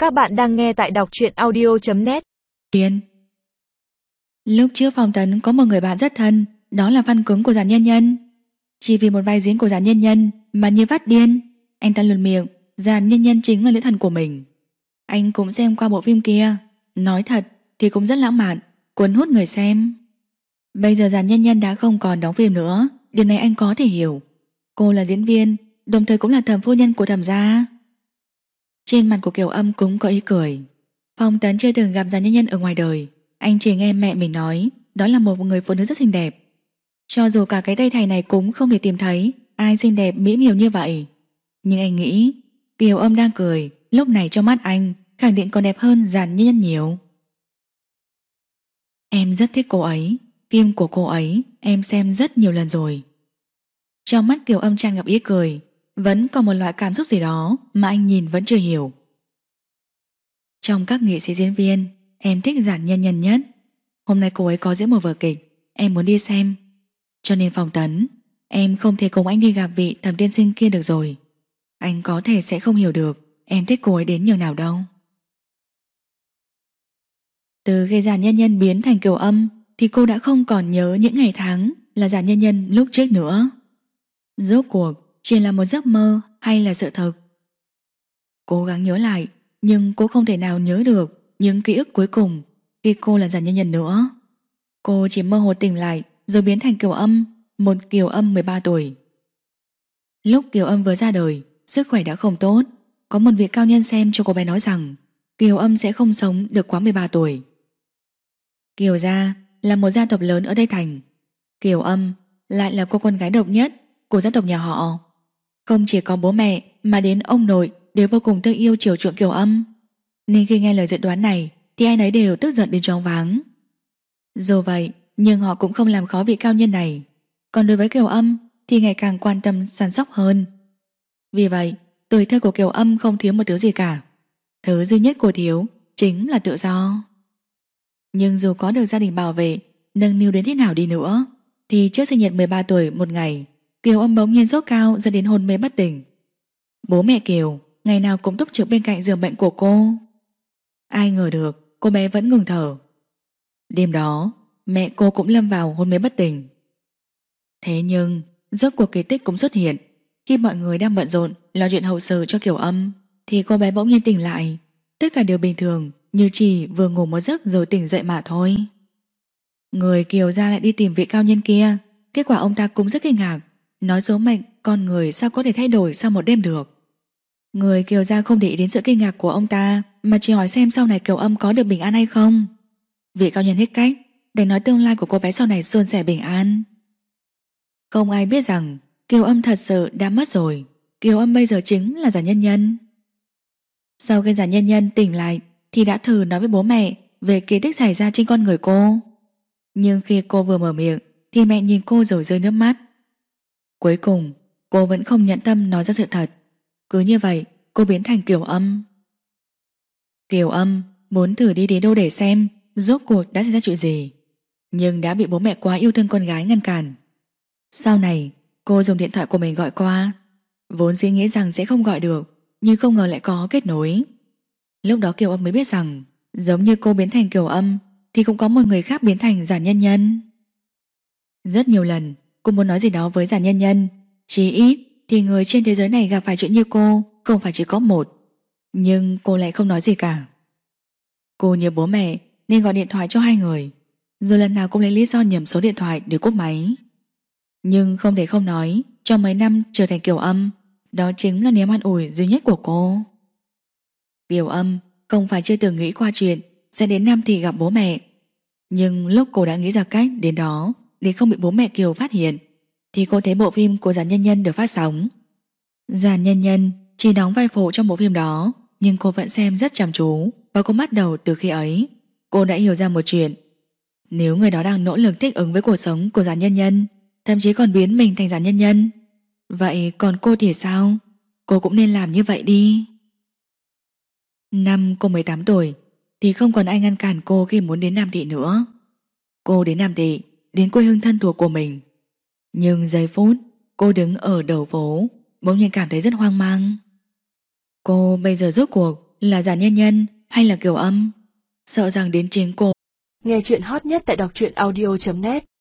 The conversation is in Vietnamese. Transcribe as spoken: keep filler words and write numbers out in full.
Các bạn đang nghe tại đọc truyện audio chấm net. Điên. Lúc trước Phong Tấn có một người bạn rất thân, đó là fan cứng của Giản Nhân Nhân. Chỉ vì một vai diễn của Giản Nhân Nhân mà như phát điên, anh ta luôn miệng Giản Nhân Nhân chính là nữ thần của mình. Anh cũng xem qua bộ phim kia, nói thật thì cũng rất lãng mạn, cuốn hút người xem. Bây giờ Giản Nhân Nhân đã không còn đóng phim nữa, điều này anh có thể hiểu. Cô là diễn viên, đồng thời cũng là thẩm phu nhân của thẩm gia. Trên mặt của Kiều Âm cũng có ý cười. Phong Tấn chưa từng gặp Giản Nhân Nhân ở ngoài đời, anh chỉ nghe mẹ mình nói đó là một người phụ nữ rất xinh đẹp. Cho dù cả cái Tây Thành này cũng không thể tìm thấy ai xinh đẹp mỹ miều như vậy, nhưng anh nghĩ Kiều Âm đang cười, lúc này trong mắt anh khẳng định còn đẹp hơn Giản Nhân Nhân nhiều. Em rất thích cô ấy, phim của cô ấy em xem rất nhiều lần rồi. Trong mắt Kiều Âm tràn ngập ý cười, vẫn còn một loại cảm xúc gì đó mà anh nhìn vẫn chưa hiểu. Trong các nghệ sĩ diễn viên, em thích Giản Nhân Nhân nhất. Hôm nay cô ấy có diễn một vở kịch, em muốn đi xem. Cho nên Phong Tấn, em không thể cùng anh đi gặp vị thẩm tiên sinh kia được rồi. Anh có thể sẽ không hiểu được em thích cô ấy đến nhường nào đâu. Từ khi Giản Nhân Nhân biến thành Kiều Âm thì cô đã không còn nhớ những ngày tháng là Giản Nhân Nhân lúc trước nữa. Rốt cuộc chỉ là một giấc mơ hay là sự thật? Cố gắng nhớ lại, nhưng cô không thể nào nhớ được những ký ức cuối cùng khi cô là Giản Nhân Nhân nữa. Cô chỉ mơ hồ tỉnh lại rồi biến thành Kiều Âm, một Kiều Âm mười ba tuổi. Lúc Kiều Âm vừa ra đời, sức khỏe đã không tốt. Có một vị cao nhân xem cho cô bé nói rằng Kiều Âm sẽ không sống được quá mười ba tuổi. Kiều gia là một gia tộc lớn ở Tây Thành. Kiều Âm lại là cô con gái độc nhất của gia tộc nhà họ. Không chỉ có bố mẹ mà đến ông nội đều vô cùng thương yêu chiều chuộng Kiều Âm. Nên khi nghe lời dự đoán này thì ai nấy đều tức giận đến choáng váng. Dù vậy nhưng họ cũng không làm khó vị cao nhân này. Còn đối với Kiều Âm thì ngày càng quan tâm săn sóc hơn. Vì vậy tuổi thơ của Kiều Âm không thiếu một thứ gì cả. Thứ duy nhất cô thiếu chính là tự do. Nhưng dù có được gia đình bảo vệ, nâng niu đến thế nào đi nữa thì trước sinh nhật mười ba tuổi một ngày, Kiều Âm bỗng nhiên sốt cao dẫn đến hôn mê bất tỉnh. Bố mẹ Kiều ngày nào cũng túc trực bên cạnh giường bệnh của cô. Ai ngờ được cô bé vẫn ngừng thở. Đêm đó mẹ cô cũng lâm vào hôn mê bất tỉnh. Thế nhưng rốt cuộc kỳ tích cũng xuất hiện. Khi mọi người đang bận rộn lo chuyện hậu sự cho Kiều Âm thì cô bé bỗng nhiên tỉnh lại. Tất cả đều bình thường, như chỉ vừa ngủ một giấc rồi tỉnh dậy mà thôi. Người Kiều gia lại đi tìm vị cao nhân kia. Kết quả ông ta cũng rất kinh ngạc, nói số mệnh con người sao có thể thay đổi sau một đêm được. Người Kiều gia không để ý đến sự kinh ngạc của ông ta, mà chỉ hỏi xem sau này Kiều Âm có được bình an hay không. Vị cao nhân hết cách, để nói tương lai của cô bé sau này suôn sẻ bình an. Không ai biết rằng Kiều Âm thật sự đã mất rồi. Kiều Âm bây giờ chính là Giản Nhân Nhân. Sau khi Giản Nhân Nhân tỉnh lại thì đã thử nói với bố mẹ về kỳ tích xảy ra trên con người cô. Nhưng khi cô vừa mở miệng thì mẹ nhìn cô rồi rơi nước mắt. Cuối cùng cô vẫn không nhận tâm nói ra sự thật. Cứ như vậy cô biến thành Kiều Âm. Kiều Âm muốn thử đi đế đô để xem rốt cuộc đã xảy ra chuyện gì, nhưng đã bị bố mẹ quá yêu thương con gái ngăn cản. Sau này cô dùng điện thoại của mình gọi qua, vốn dĩ nghĩ rằng sẽ không gọi được, nhưng không ngờ lại có kết nối. Lúc đó Kiều Âm mới biết rằng giống như cô biến thành Kiều Âm thì cũng có một người khác biến thành Giản Nhân Nhân. Rất nhiều lần cô muốn nói gì đó với Giản Nhân Nhân, chí ít thì người trên thế giới này gặp phải chuyện như cô không phải chỉ có một, nhưng cô lại không nói gì cả. Cô nhớ bố mẹ nên gọi điện thoại cho hai người, rồi lần nào cũng lấy lý do nhầm số điện thoại để cúp máy. Nhưng không thể không nói, trong mấy năm trở thành Kiều Âm, đó chính là niềm an ủi duy nhất của cô. Kiều Âm không phải chưa từng nghĩ qua chuyện sẽ đến Nam Thị gặp bố mẹ, nhưng lúc cô đã nghĩ ra cách đến đó để không bị bố mẹ Kiều phát hiện thì cô thấy bộ phim của Giản Nhân Nhân được phát sóng. Giản Nhân Nhân chỉ đóng vai phụ trong bộ phim đó, nhưng cô vẫn xem rất chăm chú, và cô bắt đầu từ khi ấy cô đã hiểu ra một chuyện. Nếu người đó đang nỗ lực thích ứng với cuộc sống của Giản Nhân Nhân, thậm chí còn biến mình thành Giản Nhân Nhân, vậy còn cô thì sao? Cô cũng nên làm như vậy đi. Năm cô mười tám tuổi thì không còn ai ngăn cản cô khi muốn đến Nam Thị nữa. Cô đến Nam Thị, đến quê hương thân thuộc của mình. Nhưng giây phút cô đứng ở đầu phố, bỗng nhiên cảm thấy rất hoang mang. Cô bây giờ rốt cuộc là giả nhân nhân hay là kiểu âm. Sợ rằng đến chính cô. Nghe chuyện hot nhất tại đọc truyện audio chấm net.